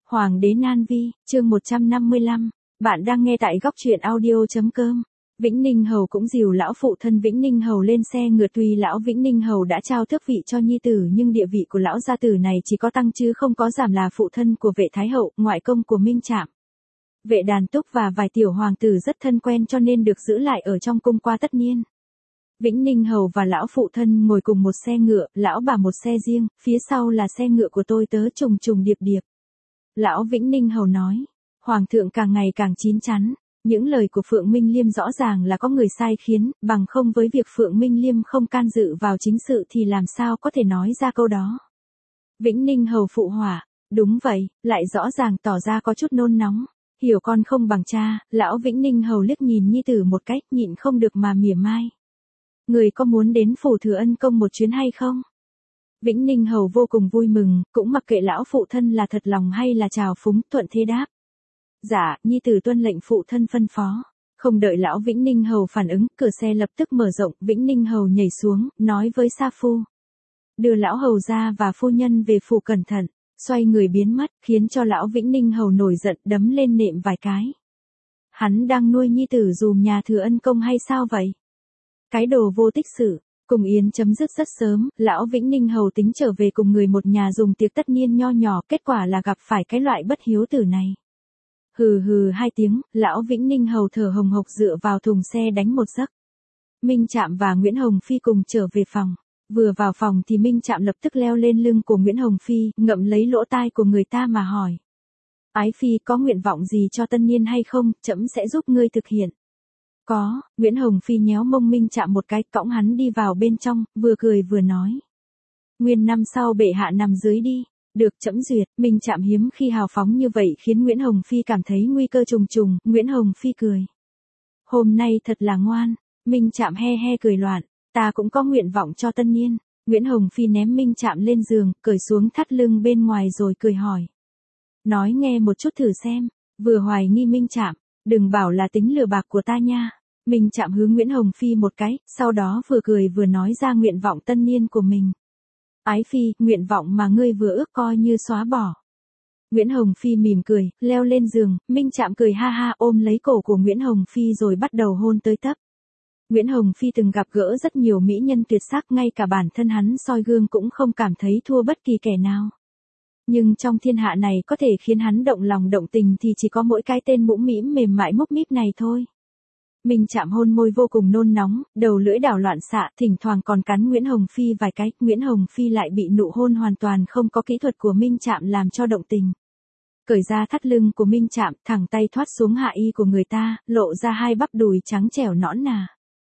Hoàng đế Nan Vi, chương 155. Bạn đang nghe tại góc truyện audio.com. Vĩnh Ninh Hầu cũng dìu lão phụ thân Vĩnh Ninh Hầu lên xe ngựa. Tuy lão Vĩnh Ninh Hầu đã trao tước vị cho nhi tử, nhưng địa vị của lão gia tử này chỉ có tăng chứ không có giảm, là phụ thân của Vệ Thái Hậu, ngoại công của Minh Trạm. Vệ Đàn Túc và vài tiểu hoàng tử rất thân quen cho nên được giữ lại ở trong cung qua tất niên. Vĩnh Ninh Hầu và lão phụ thân ngồi cùng một xe ngựa, lão bà một xe riêng, phía sau là xe ngựa của tôi tớ trùng trùng điệp điệp. Lão Vĩnh Ninh Hầu nói, Hoàng thượng càng ngày càng chín chắn, những lời của Phượng Minh Liêm rõ ràng là có người sai khiến, bằng không với việc Phượng Minh Liêm không can dự vào chính sự thì làm sao có thể nói ra câu đó. Vĩnh Ninh Hầu phụ họa, đúng vậy, lại rõ ràng tỏ ra có chút nôn nóng, hiểu con không bằng cha. Lão Vĩnh Ninh Hầu liếc nhìn nhi tử một cách, nhịn không được mà mỉa mai. Người có muốn đến phủ Thừa Ân Công một chuyến hay không? Vĩnh Ninh Hầu vô cùng vui mừng, cũng mặc kệ lão phụ thân là thật lòng hay là trào phúng, thuận thế đáp. Dạ, nhi tử tuân lệnh phụ thân phân phó. Không đợi lão Vĩnh Ninh Hầu phản ứng, cửa xe lập tức mở rộng, Vĩnh Ninh Hầu nhảy xuống, nói với Sa Phu. Đưa lão hầu ra và phu nhân về phủ cẩn thận, xoay người biến mất, khiến cho lão Vĩnh Ninh Hầu nổi giận, đấm lên nệm vài cái. Hắn đang nuôi nhi tử dùm nhà Thừa Ân Công hay sao vậy? Cái đồ vô tích sự. Cùng yến chấm dứt rất sớm, lão Vĩnh Ninh Hầu tính trở về cùng người một nhà dùng tiệc tất niên nho nhỏ, kết quả là gặp phải cái loại bất hiếu tử này. Hừ hừ hai tiếng, lão Vĩnh Ninh Hầu thở hồng hộc dựa vào thùng xe đánh một giấc. Minh Trạm và Nguyễn Hồng Phi cùng trở về phòng. Vừa vào phòng thì Minh Trạm lập tức leo lên lưng của Nguyễn Hồng Phi, ngậm lấy lỗ tai của người ta mà hỏi. Ái Phi có nguyện vọng gì cho tân niên hay không, trẫm sẽ giúp ngươi thực hiện. Có, Nguyễn Hồng Phi nhéo mông Minh Trạm một cái, cõng hắn đi vào bên trong, vừa cười vừa nói. Nguyên năm sau bệ hạ nằm dưới đi, được trẫm duyệt. Minh Trạm hiếm khi hào phóng như vậy khiến Nguyễn Hồng Phi cảm thấy nguy cơ trùng trùng. Nguyễn Hồng Phi cười. Hôm nay thật là ngoan. Minh Trạm he he cười loạn, ta cũng có nguyện vọng cho tân niên. Nguyễn Hồng Phi ném Minh Trạm lên giường, cởi xuống thắt lưng bên ngoài rồi cười hỏi. Nói nghe một chút thử xem. Vừa hoài nghi Minh Trạm, đừng bảo là tính lừa bạc của ta nha. Minh Trạm hướng Nguyễn Hồng Phi một cái, sau đó vừa cười vừa nói ra nguyện vọng tân niên của mình. Ái Phi, nguyện vọng mà ngươi vừa ước coi như xóa bỏ. Nguyễn Hồng Phi mỉm cười, leo lên giường, Minh Trạm cười ha ha ôm lấy cổ của Nguyễn Hồng Phi rồi bắt đầu hôn tới tấp. Nguyễn Hồng Phi từng gặp gỡ rất nhiều mỹ nhân tuyệt sắc, ngay cả bản thân hắn soi gương cũng không cảm thấy thua bất kỳ kẻ nào. Nhưng trong thiên hạ này có thể khiến hắn động lòng động tình thì chỉ có mỗi cái tên mũm mĩm mềm mại múc míp này thôi. Minh Trạm hôn môi vô cùng nôn nóng, đầu lưỡi đảo loạn xạ, thỉnh thoảng còn cắn Nguyễn Hồng Phi vài cái. Nguyễn Hồng Phi lại bị nụ hôn hoàn toàn không có kỹ thuật của Minh Trạm làm cho động tình. Cởi ra thắt lưng của Minh Trạm, thẳng tay thoát xuống hạ y của người ta, lộ ra hai bắp đùi trắng trẻo nõn nà.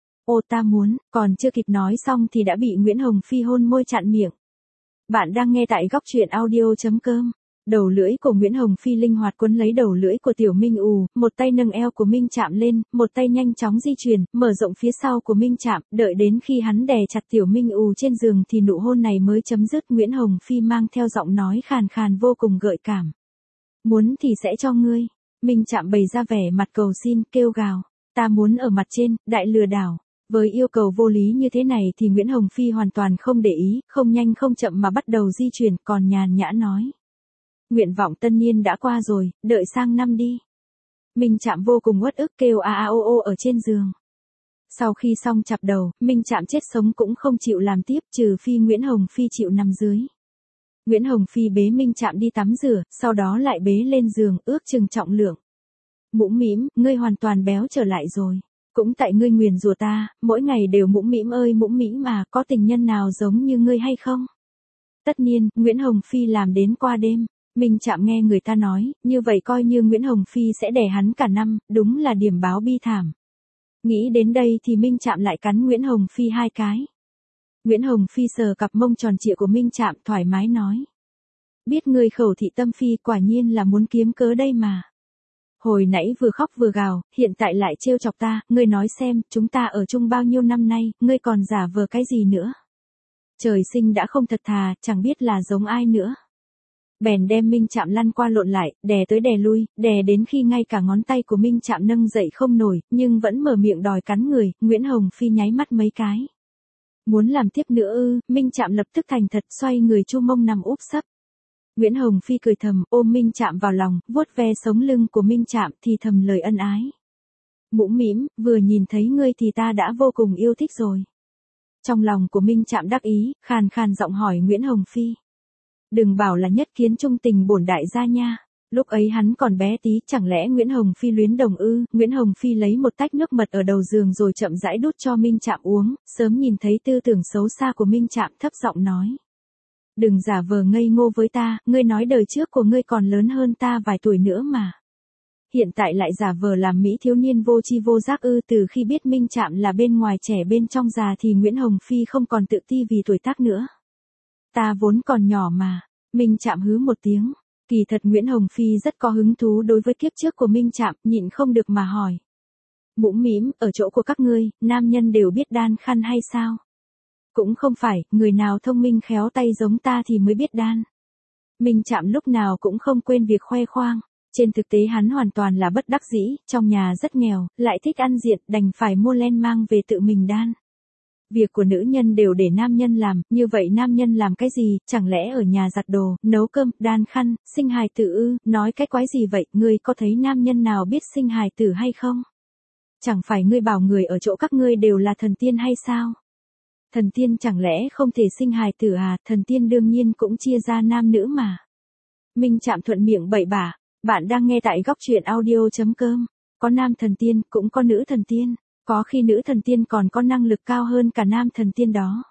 Ô ta muốn, còn chưa kịp nói xong thì đã bị Nguyễn Hồng Phi hôn môi chặn miệng. Bạn đang nghe tại góc truyện audio.com. Đầu lưỡi của Nguyễn Hồng Phi linh hoạt quấn lấy đầu lưỡi của Tiểu Minh Ù, một tay nâng eo của Minh Trạm lên, một tay nhanh chóng di chuyển, mở rộng phía sau của Minh Trạm, đợi đến khi hắn đè chặt Tiểu Minh Ù trên giường thì nụ hôn này mới chấm dứt. Nguyễn Hồng Phi mang theo giọng nói khàn khàn vô cùng gợi cảm. Muốn thì sẽ cho ngươi. Minh Trạm bày ra vẻ mặt cầu xin, kêu gào. Ta muốn ở mặt trên, đại lừa đảo. Với yêu cầu vô lý như thế này thì Nguyễn Hồng Phi hoàn toàn không để ý, không nhanh không chậm mà bắt đầu di chuyển, còn nhàn nhã nói. Nguyện vọng tân niên đã qua rồi, đợi sang năm đi. Minh Trạm vô cùng uất ức kêu a a ô ô ở trên giường. Sau khi xong chặp đầu, Minh Trạm chết sống cũng không chịu làm tiếp, trừ phi Nguyễn Hồng Phi chịu nằm dưới. Nguyễn Hồng Phi bế Minh Trạm đi tắm rửa, sau đó lại bế lên giường, ước chừng trọng lượng. Mũm mĩm, ngươi hoàn toàn béo trở lại rồi. Cũng tại ngươi nguyền rủa ta, mỗi ngày đều mũm mĩm ơi mũm mĩm mà, có tình nhân nào giống như ngươi hay không? Tất nhiên, Nguyễn Hồng Phi làm đến qua đêm. Minh Trạm nghe người ta nói, như vậy coi như Nguyễn Hồng Phi sẽ đè hắn cả năm, đúng là điểm báo bi thảm. Nghĩ đến đây thì Minh Trạm lại cắn Nguyễn Hồng Phi hai cái. Nguyễn Hồng Phi sờ cặp mông tròn trịa của Minh Trạm thoải mái nói. Biết ngươi khẩu thị tâm phi, quả nhiên là muốn kiếm cớ đây mà. Hồi nãy vừa khóc vừa gào, hiện tại lại trêu chọc ta, ngươi nói xem, chúng ta ở chung bao nhiêu năm nay, ngươi còn giả vờ cái gì nữa. Trời sinh đã không thật thà, chẳng biết là giống ai nữa. Bèn đem Minh Trạm lăn qua lộn lại, đè tới đè lui, đè đến khi ngay cả ngón tay của Minh Trạm nâng dậy không nổi, nhưng vẫn mở miệng đòi cắn người. Nguyễn Hồng Phi nháy mắt mấy cái. Muốn làm tiếp nữa ư? Minh Trạm lập tức thành thật xoay người chu mông nằm úp sấp. Nguyễn Hồng Phi cười thầm, ôm Minh Trạm vào lòng, vuốt ve sống lưng của Minh Trạm thì thầm lời ân ái. Mũm mĩm, vừa nhìn thấy ngươi thì ta đã vô cùng yêu thích rồi. Trong lòng của Minh Trạm đắc ý, khàn khàn giọng hỏi Nguyễn Hồng Phi. Đừng bảo là nhất kiến trung tình bổn đại gia nha. Lúc ấy hắn còn bé tí, chẳng lẽ Nguyễn Hồng Phi luyến đồng ư? Nguyễn Hồng Phi lấy một tách nước mật ở đầu giường rồi chậm rãi đút cho Minh Trạm uống, sớm nhìn thấy tư tưởng xấu xa của Minh Trạm thấp giọng nói. Đừng giả vờ ngây ngô với ta, ngươi nói đời trước của ngươi còn lớn hơn ta vài tuổi nữa mà. Hiện tại lại giả vờ làm mỹ thiếu niên vô tri vô giác ư? Từ khi biết Minh Trạm là bên ngoài trẻ bên trong già thì Nguyễn Hồng Phi không còn tự ti vì tuổi tác nữa. Ta vốn còn nhỏ mà. Minh Trạm hứ một tiếng. Kỳ thật Nguyễn Hồng Phi rất có hứng thú đối với kiếp trước của Minh Trạm, nhịn không được mà hỏi. Mũm mĩm, ở chỗ của các ngươi, nam nhân đều biết đan khăn hay sao? Cũng không phải, người nào thông minh khéo tay giống ta thì mới biết đan. Minh Trạm lúc nào cũng không quên việc khoe khoang. Trên thực tế hắn hoàn toàn là bất đắc dĩ, trong nhà rất nghèo, lại thích ăn diện, đành phải mua len mang về tự mình đan. Việc của nữ nhân đều để nam nhân làm, như vậy nam nhân làm cái gì, chẳng lẽ ở nhà giặt đồ, nấu cơm, đan khăn, sinh hài tử ư? Nói cái quái gì vậy, ngươi có thấy nam nhân nào biết sinh hài tử hay không? Chẳng phải ngươi bảo người ở chỗ các ngươi đều là thần tiên hay sao? Thần tiên chẳng lẽ không thể sinh hài tử à? Thần tiên đương nhiên cũng chia ra nam nữ mà. Minh Trạm thuận miệng bậy bạ. Bạn đang nghe tại góc truyện audio.com. Có nam thần tiên, cũng có nữ thần tiên. Có khi nữ thần tiên còn có năng lực cao hơn cả nam thần tiên đó.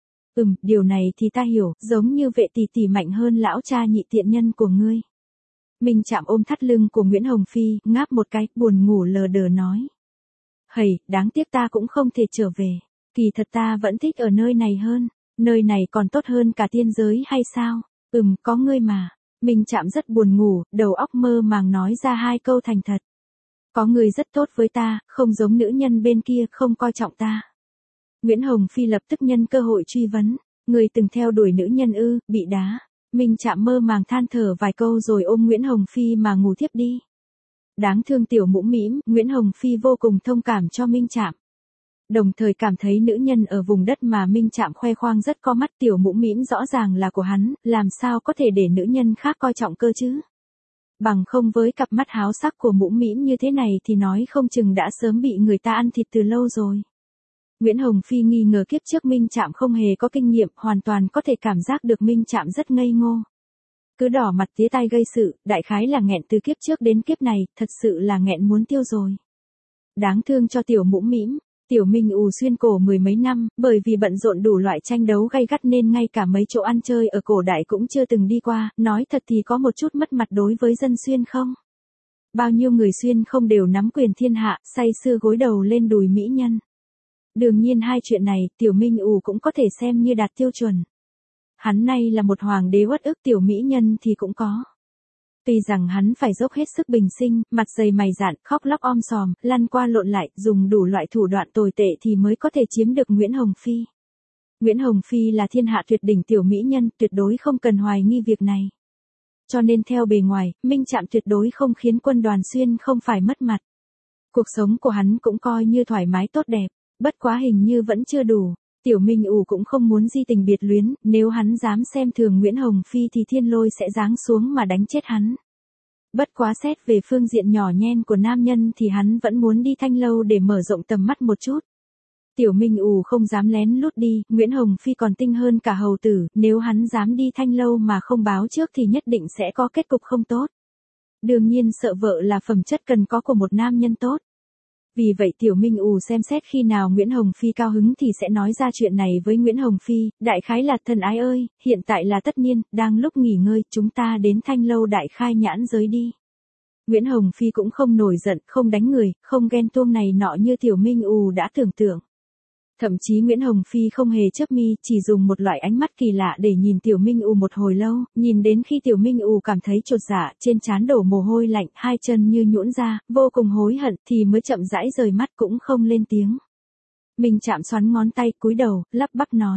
Điều này thì ta hiểu, giống như vệ tỷ tỷ mạnh hơn lão cha nhị tiện nhân của ngươi. Minh Trạm ôm thắt lưng của Nguyễn Hồng Phi, ngáp một cái, buồn ngủ lờ đờ nói. Hầy, đáng tiếc ta cũng không thể trở về. Kỳ thật ta vẫn thích ở nơi này hơn. Nơi này còn tốt hơn cả tiên giới hay sao? Có ngươi mà. Minh Trạm rất buồn ngủ, đầu óc mơ màng nói ra hai câu thành thật. Có người rất tốt với ta, không giống nữ nhân bên kia, không coi trọng ta. Nguyễn Hồng Phi lập tức nhân cơ hội truy vấn. Người từng theo đuổi nữ nhân ư? Bị đá. Minh Trạm mơ màng than thở vài câu rồi ôm Nguyễn Hồng Phi mà ngủ thiếp đi. Đáng thương tiểu mũm mĩm, Nguyễn Hồng Phi vô cùng thông cảm cho Minh Trạm. Đồng thời cảm thấy nữ nhân ở vùng đất mà Minh Trạm khoe khoang rất có mắt, tiểu mũm mĩm rõ ràng là của hắn, làm sao có thể để nữ nhân khác coi trọng cơ chứ? Bằng không với cặp mắt háo sắc của mũm mĩm như thế này thì nói không chừng đã sớm bị người ta ăn thịt từ lâu rồi. Nguyễn Hồng Phi nghi ngờ kiếp trước Minh Trạm không hề có kinh nghiệm, hoàn toàn có thể cảm giác được Minh Trạm rất ngây ngô. Cứ đỏ mặt tía tai gây sự, đại khái là nghẹn từ kiếp trước đến kiếp này, thật sự là nghẹn muốn tiêu rồi. Đáng thương cho tiểu mũm mĩm. Tiểu Minh ù xuyên cổ mười mấy năm, bởi vì bận rộn đủ loại tranh đấu gay gắt nên ngay cả mấy chỗ ăn chơi ở cổ đại cũng chưa từng đi qua, nói thật thì có một chút mất mặt đối với dân xuyên không? Bao nhiêu người xuyên không đều nắm quyền thiên hạ, say sưa gối đầu lên đùi mỹ nhân. Đương nhiên hai chuyện này, Tiểu Minh ù cũng có thể xem như đạt tiêu chuẩn. Hắn nay là một hoàng đế uất ức tiểu mỹ nhân thì cũng có. Tuy rằng hắn phải dốc hết sức bình sinh, mặt dày mày dạn, khóc lóc om sòm, lăn qua lộn lại, dùng đủ loại thủ đoạn tồi tệ thì mới có thể chiếm được Nguyễn Hồng Phi. Nguyễn Hồng Phi là thiên hạ tuyệt đỉnh tiểu mỹ nhân, tuyệt đối không cần hoài nghi việc này. Cho nên theo bề ngoài, Minh Trạm tuyệt đối không khiến quân đoàn xuyên không phải mất mặt. Cuộc sống của hắn cũng coi như thoải mái tốt đẹp, bất quá hình như vẫn chưa đủ. Tiểu Minh ù cũng không muốn di tình biệt luyến, nếu hắn dám xem thường Nguyễn Hồng Phi thì thiên lôi sẽ giáng xuống mà đánh chết hắn. Bất quá xét về phương diện nhỏ nhen của nam nhân thì hắn vẫn muốn đi Thanh Lâu để mở rộng tầm mắt một chút. Tiểu Minh ù không dám lén lút đi, Nguyễn Hồng Phi còn tinh hơn cả hầu tử, nếu hắn dám đi Thanh Lâu mà không báo trước thì nhất định sẽ có kết cục không tốt. Đương nhiên sợ vợ là phẩm chất cần có của một nam nhân tốt. Vì vậy Tiểu Minh ù xem xét khi nào Nguyễn Hồng Phi cao hứng thì sẽ nói ra chuyện này với Nguyễn Hồng Phi, đại khái là thân ái ơi, hiện tại là tất niên, đang lúc nghỉ ngơi, chúng ta đến Thanh Lâu đại khai nhãn giới đi. Nguyễn Hồng Phi cũng không nổi giận, không đánh người, không ghen tuông này nọ như Tiểu Minh ù đã tưởng tượng. Thậm chí Nguyễn Hồng Phi không hề chớp mi, chỉ dùng một loại ánh mắt kỳ lạ để nhìn Tiểu Minh ù một hồi lâu, nhìn đến khi Tiểu Minh ù cảm thấy chột dạ, trên trán đổ mồ hôi lạnh, hai chân như nhũn ra, vô cùng hối hận thì mới chậm rãi rời mắt cũng không lên tiếng. Minh Trạm xoắn ngón tay cúi đầu, lắp bắp nói.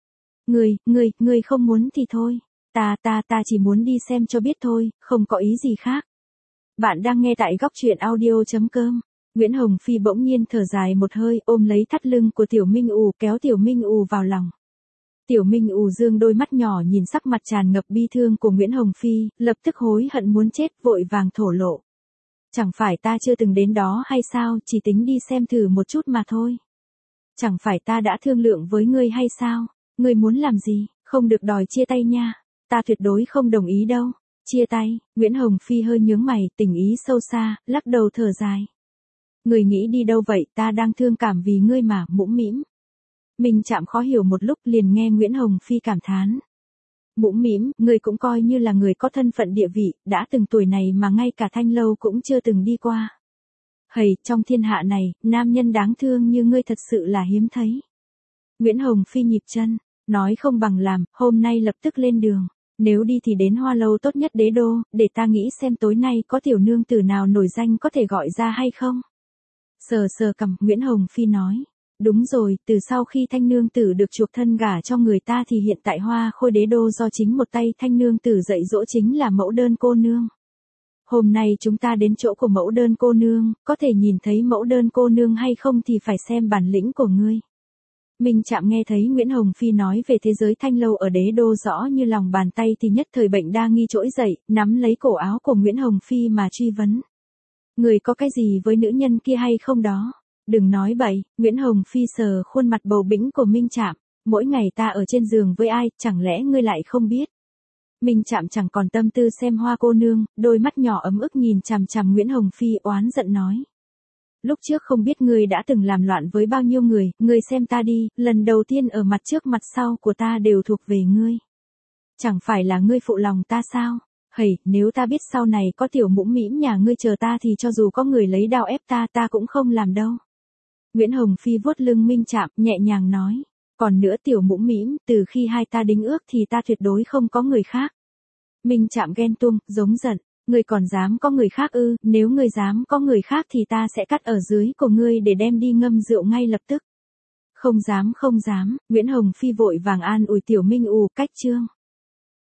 Ngươi không muốn thì thôi, ta chỉ muốn đi xem cho biết thôi, không có ý gì khác. Bạn đang nghe tại góc truyện audio.com. Nguyễn Hồng Phi bỗng nhiên thở dài một hơi, ôm lấy thắt lưng của Tiểu Minh ù, kéo Tiểu Minh ù vào lòng. Tiểu Minh ù dương đôi mắt nhỏ nhìn sắc mặt tràn ngập bi thương của Nguyễn Hồng Phi, lập tức hối hận muốn chết, vội vàng thổ lộ. Chẳng phải ta chưa từng đến đó hay sao, chỉ tính đi xem thử một chút mà thôi. Chẳng phải ta đã thương lượng với ngươi hay sao, ngươi muốn làm gì, không được đòi chia tay nha, ta tuyệt đối không đồng ý đâu. Chia tay, Nguyễn Hồng Phi hơi nhướng mày, tình ý sâu xa, lắc đầu thở dài. Người nghĩ đi đâu vậy, ta đang thương cảm vì ngươi mà, mũm mĩm. Minh Trạm khó hiểu một lúc liền nghe Nguyễn Hồng Phi cảm thán. Mũm mĩm, ngươi cũng coi như là người có thân phận địa vị, đã từng tuổi này mà ngay cả thanh lâu cũng chưa từng đi qua. Hầy, trong thiên hạ này, nam nhân đáng thương như ngươi thật sự là hiếm thấy. Nguyễn Hồng Phi nhịp chân, nói không bằng làm, hôm nay lập tức lên đường. Nếu đi thì đến Hoa Lâu tốt nhất Đế Đô, để ta nghĩ xem tối nay có tiểu nương tử nào nổi danh có thể gọi ra hay không. Sờ sờ cằm, Nguyễn Hồng Phi nói. Đúng rồi, từ sau khi thanh nương tử được chuộc thân gả cho người ta thì hiện tại Hoa Khôi Đế Đô do chính một tay thanh nương tử dạy dỗ chính là mẫu đơn cô nương. Hôm nay chúng ta đến chỗ của mẫu đơn cô nương, có thể nhìn thấy mẫu đơn cô nương hay không thì phải xem bản lĩnh của ngươi. Minh Trạm nghe thấy Nguyễn Hồng Phi nói về thế giới thanh lâu ở Đế Đô rõ như lòng bàn tay thì nhất thời bệnh đa nghi trỗi dậy, nắm lấy cổ áo của Nguyễn Hồng Phi mà truy vấn. Người có cái gì với nữ nhân kia hay không đó? Đừng nói bậy, Nguyễn Hồng Phi sờ khuôn mặt bầu bĩnh của Minh Trạm. Mỗi ngày ta ở trên giường với ai, chẳng lẽ ngươi lại không biết? Minh Trạm chẳng còn tâm tư xem Hoa cô nương, đôi mắt nhỏ ấm ức nhìn chằm chằm Nguyễn Hồng Phi oán giận nói. Lúc trước không biết ngươi đã từng làm loạn với bao nhiêu người, ngươi xem ta đi, lần đầu tiên ở mặt trước mặt sau của ta đều thuộc về ngươi. Chẳng phải là ngươi phụ lòng ta sao? Hầy, nếu ta biết sau này có tiểu mũm mĩm nhà ngươi chờ ta thì cho dù có người lấy đao ép ta cũng không làm đâu. Nguyễn Hồng Phi vuốt lưng Minh Trạm, nhẹ nhàng nói. Còn nữa tiểu mũm mĩm, từ khi hai ta đính ước thì ta tuyệt đối không có người khác. Minh Trạm ghen tuông, giống giận. Ngươi còn dám có người khác ư, nếu ngươi dám có người khác thì ta sẽ cắt ở dưới của ngươi để đem đi ngâm rượu ngay lập tức. Không dám, Nguyễn Hồng Phi vội vàng an ủi tiểu Minh cách chương.